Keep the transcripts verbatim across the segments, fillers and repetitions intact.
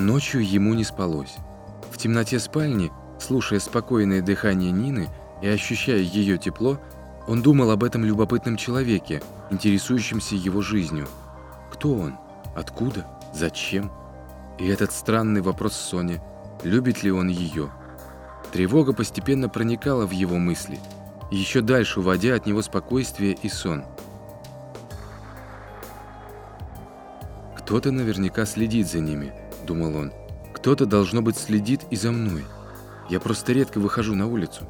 Ночью ему не спалось. В темноте спальни, слушая спокойное дыхание Нины и ощущая ее тепло, он думал об этом любопытном человеке, интересующемся его жизнью. Кто он? Откуда? Зачем? И этот странный вопрос Соне: любит ли он ее? Тревога постепенно проникала в его мысли, еще дальше уводя от него спокойствие и сон. «Кто-то наверняка следит за ними», — думал он. «Кто-то, должно быть, следит и за мной. Я просто редко выхожу на улицу».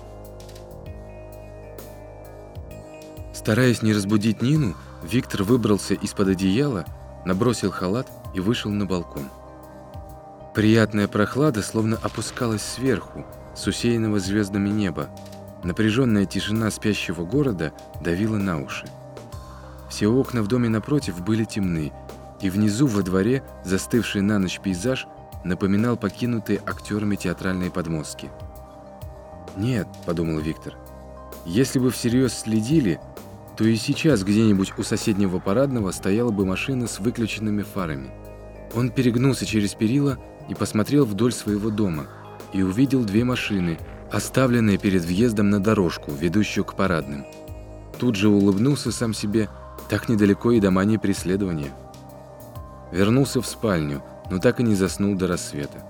Стараясь не разбудить Нину, Виктор выбрался из-под одеяла, набросил халат и вышел на балкон. Приятная прохлада словно опускалась сверху, с усеянного звездами неба. Напряженная тишина спящего города давила на уши. Все окна в доме напротив были темны, и внизу во дворе застывший на ночь пейзаж напоминал покинутые актерами театральные подмостки. «Нет», — подумал Виктор, — «если бы всерьез следили, то и сейчас где-нибудь у соседнего парадного стояла бы машина с выключенными фарами». Он перегнулся через перила и посмотрел вдоль своего дома и увидел две машины, оставленные перед въездом на дорожку, ведущую к парадным. Тут же улыбнулся сам себе: так недалеко и до мании преследования. Вернулся в спальню, но так и не заснул до рассвета.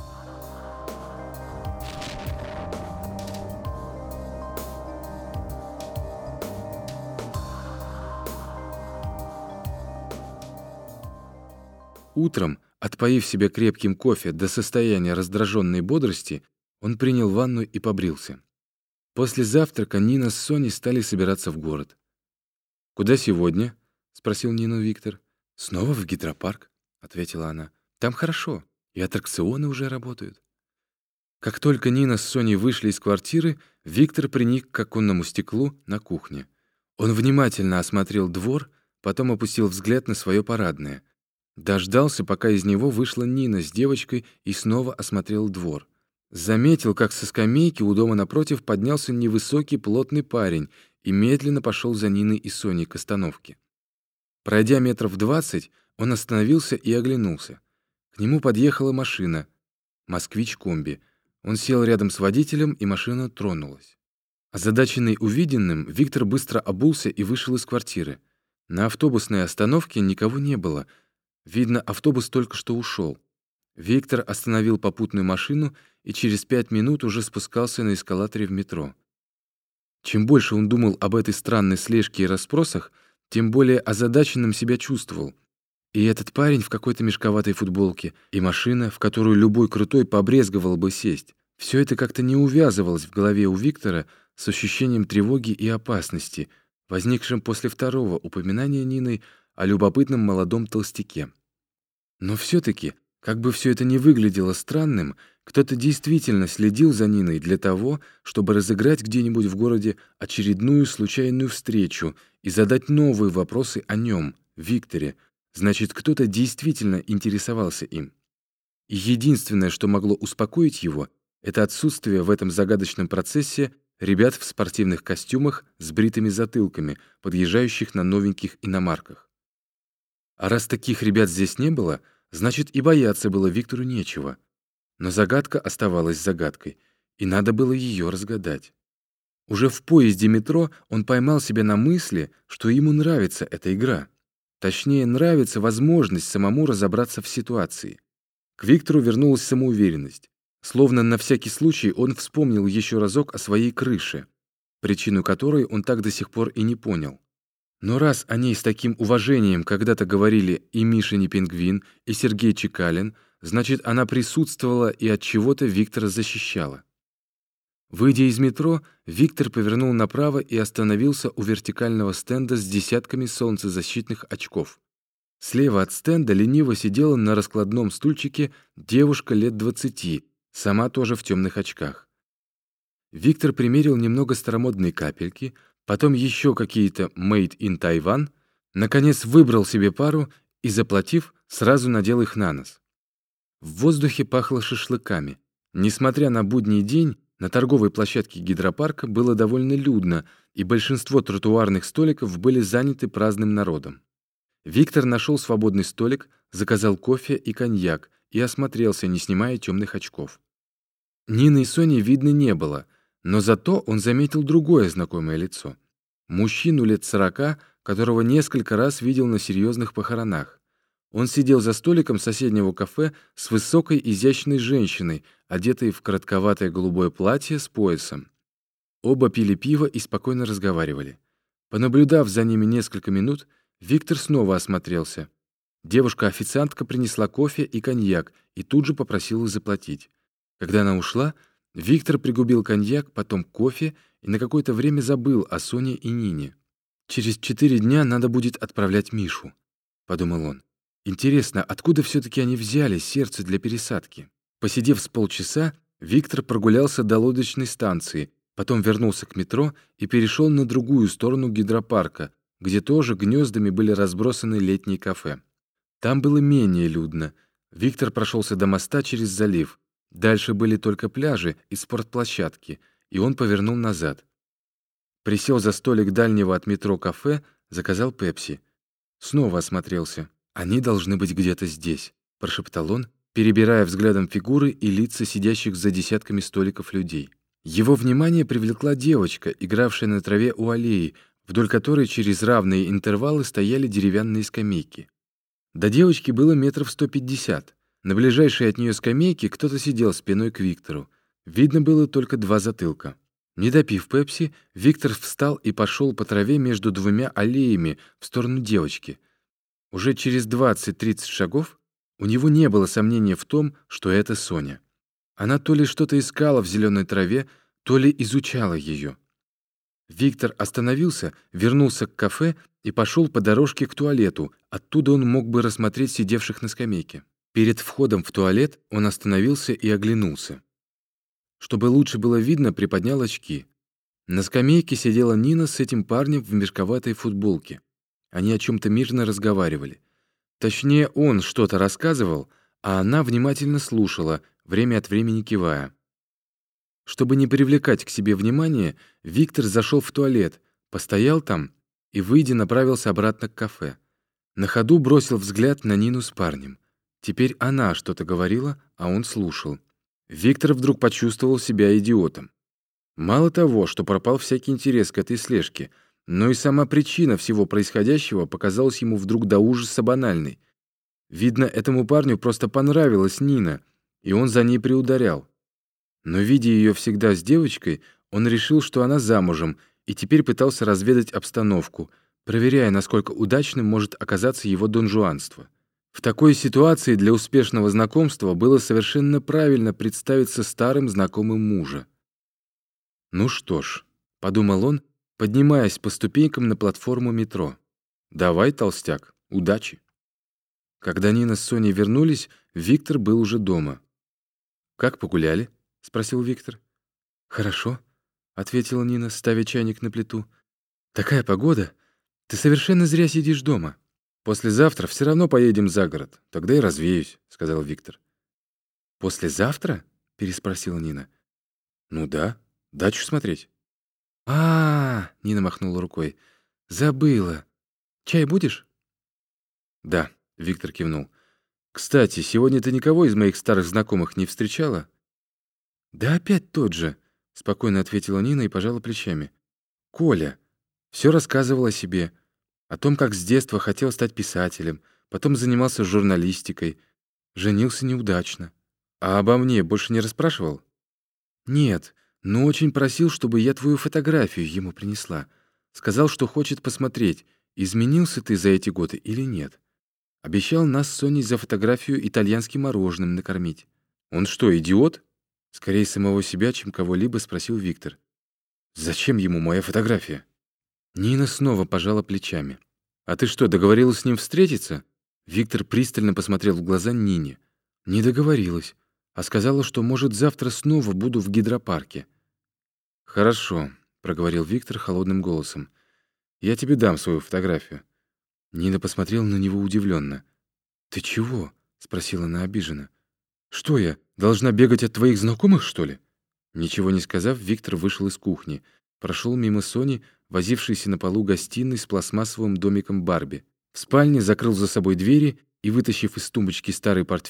Утром, отпоив себя крепким кофе до состояния раздраженной бодрости, он принял ванну и побрился. После завтрака Нина с Соней стали собираться в город. «Куда сегодня?» — спросил Нину Виктор. «Снова в гидропарк», — ответила она. «Там хорошо, и аттракционы уже работают». Как только Нина с Соней вышли из квартиры, Виктор приник к оконному стеклу на кухне. Он внимательно осмотрел двор, потом опустил взгляд на свое парадное. Дождался, пока из него вышла Нина с девочкой, и снова осмотрел двор. Заметил, как со скамейки у дома напротив поднялся невысокий плотный парень и медленно пошел за Ниной и Соней к остановке. Пройдя метров двадцать, он остановился и оглянулся. К нему подъехала машина, «Москвич-комби». Он сел рядом с водителем, и машина тронулась. Озадаченный увиденным, Виктор быстро обулся и вышел из квартиры. На автобусной остановке никого не было. Видно, автобус только что ушел. Виктор остановил попутную машину и через пять минут уже спускался на эскалаторе в метро. Чем больше он думал об этой странной слежке и расспросах, тем более озадаченным себя чувствовал. И этот парень в какой-то мешковатой футболке, и машина, в которую любой крутой побрезговал бы сесть. Все это как-то не увязывалось в голове у Виктора с ощущением тревоги и опасности, возникшим после второго упоминания Ниной о любопытном молодом толстяке. Но все-таки, как бы все это ни выглядело странным, кто-то действительно следил за Ниной для того, чтобы разыграть где-нибудь в городе очередную случайную встречу и задать новые вопросы о нем, Викторе. Значит, кто-то действительно интересовался им. И единственное, что могло успокоить его, это отсутствие в этом загадочном процессе ребят в спортивных костюмах с бритыми затылками, подъезжающих на новеньких иномарках. А раз таких ребят здесь не было, значит, и бояться было Виктору нечего. Но загадка оставалась загадкой, и надо было ее разгадать. Уже в поезде метро он поймал себя на мысли, что ему нравится эта игра. Точнее, нравится возможность самому разобраться в ситуации. К Виктору вернулась самоуверенность. Словно на всякий случай он вспомнил еще разок о своей крыше, причину которой он так до сих пор и не понял. Но раз о ней с таким уважением когда-то говорили и Миша не пингвин, и Сергей Чекалин, значит, она присутствовала и от чего-то Виктора защищала. Выйдя из метро, Виктор повернул направо и остановился у вертикального стенда с десятками солнцезащитных очков. Слева от стенда лениво сидела на раскладном стульчике девушка лет двадцати, сама тоже в темных очках. Виктор примерил немного старомодные капельки, потом еще какие-то «Made in Taiwan», наконец выбрал себе пару и, заплатив, сразу надел их на нос. В воздухе пахло шашлыками. Несмотря на будний день, на торговой площадке гидропарка было довольно людно, и большинство тротуарных столиков были заняты праздным народом. Виктор нашел свободный столик, заказал кофе и коньяк и осмотрелся, не снимая темных очков. Нины и Сони видно не было, но зато он заметил другое знакомое лицо. Мужчину лет сорока, которого несколько раз видел на серьезных похоронах. Он сидел за столиком соседнего кафе с высокой изящной женщиной, одетой в коротковатое голубое платье с поясом. Оба пили пиво и спокойно разговаривали. Понаблюдав за ними несколько минут, Виктор снова осмотрелся. Девушка-официантка принесла кофе и коньяк и тут же попросила заплатить. Когда она ушла, Виктор пригубил коньяк, потом кофе и на какое-то время забыл о Соне и Нине. «Через четыре дня надо будет отправлять Мишу», — подумал он. «Интересно, откуда все-таки они взяли сердце для пересадки?» Посидев с полчаса, Виктор прогулялся до лодочной станции, потом вернулся к метро и перешел на другую сторону гидропарка, где тоже гнездами были разбросаны летние кафе. Там было менее людно. Виктор прошелся до моста через залив. Дальше были только пляжи и спортплощадки, и он повернул назад. Присел за столик дальнего от метро кафе, заказал пепси. Снова осмотрелся. «Они должны быть где-то здесь», — прошептал он, перебирая взглядом фигуры и лица сидящих за десятками столиков людей. Его внимание привлекла девочка, игравшая на траве у аллеи, вдоль которой через равные интервалы стояли деревянные скамейки. До девочки было метров сто пятьдесят. На ближайшей от нее скамейке кто-то сидел спиной к Виктору. Видно было только два затылка. Не допив пепси, Виктор встал и пошел по траве между двумя аллеями в сторону девочки. Уже через двадцать-тридцать шагов у него не было сомнения в том, что это Соня. Она то ли что-то искала в зеленой траве, то ли изучала ее. Виктор остановился, вернулся к кафе и пошел по дорожке к туалету. Оттуда он мог бы рассмотреть сидевших на скамейке. Перед входом в туалет он остановился и оглянулся. Чтобы лучше было видно, приподнял очки. На скамейке сидела Нина с этим парнем в мешковатой футболке. Они о чем-то мирно разговаривали. Точнее, он что-то рассказывал, а она внимательно слушала, время от времени кивая. Чтобы не привлекать к себе внимания, Виктор зашел в туалет, постоял там и, выйдя, направился обратно к кафе. На ходу бросил взгляд на Нину с парнем. Теперь она что-то говорила, а он слушал. Виктор вдруг почувствовал себя идиотом. Мало того, что пропал всякий интерес к этой слежке, но и сама причина всего происходящего показалась ему вдруг до ужаса банальной. Видно, этому парню просто понравилась Нина, и он за ней приударял. Но, видя ее всегда с девочкой, он решил, что она замужем, и теперь пытался разведать обстановку, проверяя, насколько удачным может оказаться его донжуанство. В такой ситуации для успешного знакомства было совершенно правильно представиться старым знакомым мужа. «Ну что ж», — подумал он, поднимаясь по ступенькам на платформу метро. «Давай, толстяк, удачи». Когда Нина с Соней вернулись, Виктор был уже дома. «Как погуляли?» — спросил Виктор. «Хорошо», — ответила Нина, ставя чайник на плиту. «Такая погода! Ты совершенно зря сидишь дома». «Послезавтра все равно поедем за город, тогда и развеюсь», — сказал Виктор. «Послезавтра?» — переспросила Нина. «Ну да, дачу смотреть». А, -а, -а Нина махнула рукой. «Забыла. Чай будешь?» «Да», — Виктор кивнул. «Кстати, сегодня ты никого из моих старых знакомых не встречала?» «Да опять тот же», — спокойно ответила Нина и пожала плечами. «Коля. Все рассказывал о себе, о том, как с детства хотел стать писателем, потом занимался журналистикой, женился неудачно. А обо мне больше не расспрашивал?» «Нет, но очень просил, чтобы я твою фотографию ему принесла. Сказал, что хочет посмотреть, изменился ты за эти годы или нет. Обещал нас с Соней за фотографию итальянским мороженым накормить». «Он что, идиот?» Скорее самого себя, чем кого-либо, спросил Виктор. «Зачем ему моя фотография?» Нина снова пожала плечами. «А ты что, договорилась с ним встретиться?» Виктор пристально посмотрел в глаза Нине. «Не договорилась, а сказала, что, может, завтра снова буду в гидропарке». «Хорошо», — проговорил Виктор холодным голосом. «Я тебе дам свою фотографию». Нина посмотрела на него удивленно. «Ты чего?» — спросила она обиженно. «Что я, должна бегать от твоих знакомых, что ли?» Ничего не сказав, Виктор вышел из кухни, прошел мимо Сони, возившейся на полу гостиной с пластмассовым домиком Барби. В спальне закрыл за собой двери и, вытащив из тумбочки старый портфель,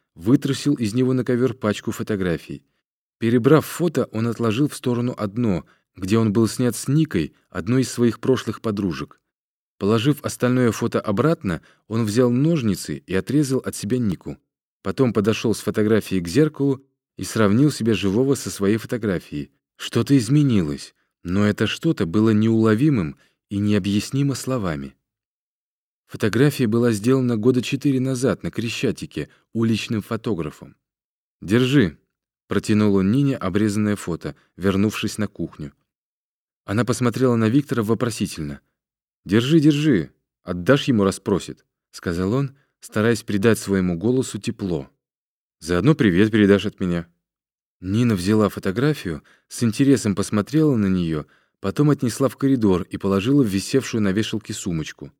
вытрусил из него на ковер пачку фотографий. Перебрав фото, он отложил в сторону одно, где он был снят с Никой, одной из своих прошлых подружек. Положив остальное фото обратно, он взял ножницы и отрезал от себя Нику. Потом подошел с фотографией к зеркалу и сравнил себя живого со своей фотографией. Что-то изменилось, но это что-то было неуловимым и необъяснимо словами. Фотография была сделана года четыре назад на Крещатике уличным фотографом. «Держи», — протянул он Нине обрезанное фото, вернувшись на кухню. Она посмотрела на Виктора вопросительно. «Держи, держи, отдашь ему, расспросит», — сказал он, стараясь придать своему голосу тепло. «Заодно привет передашь от меня». Нина взяла фотографию, с интересом посмотрела на нее, потом отнесла в коридор и положила в висевшую на вешалке сумочку.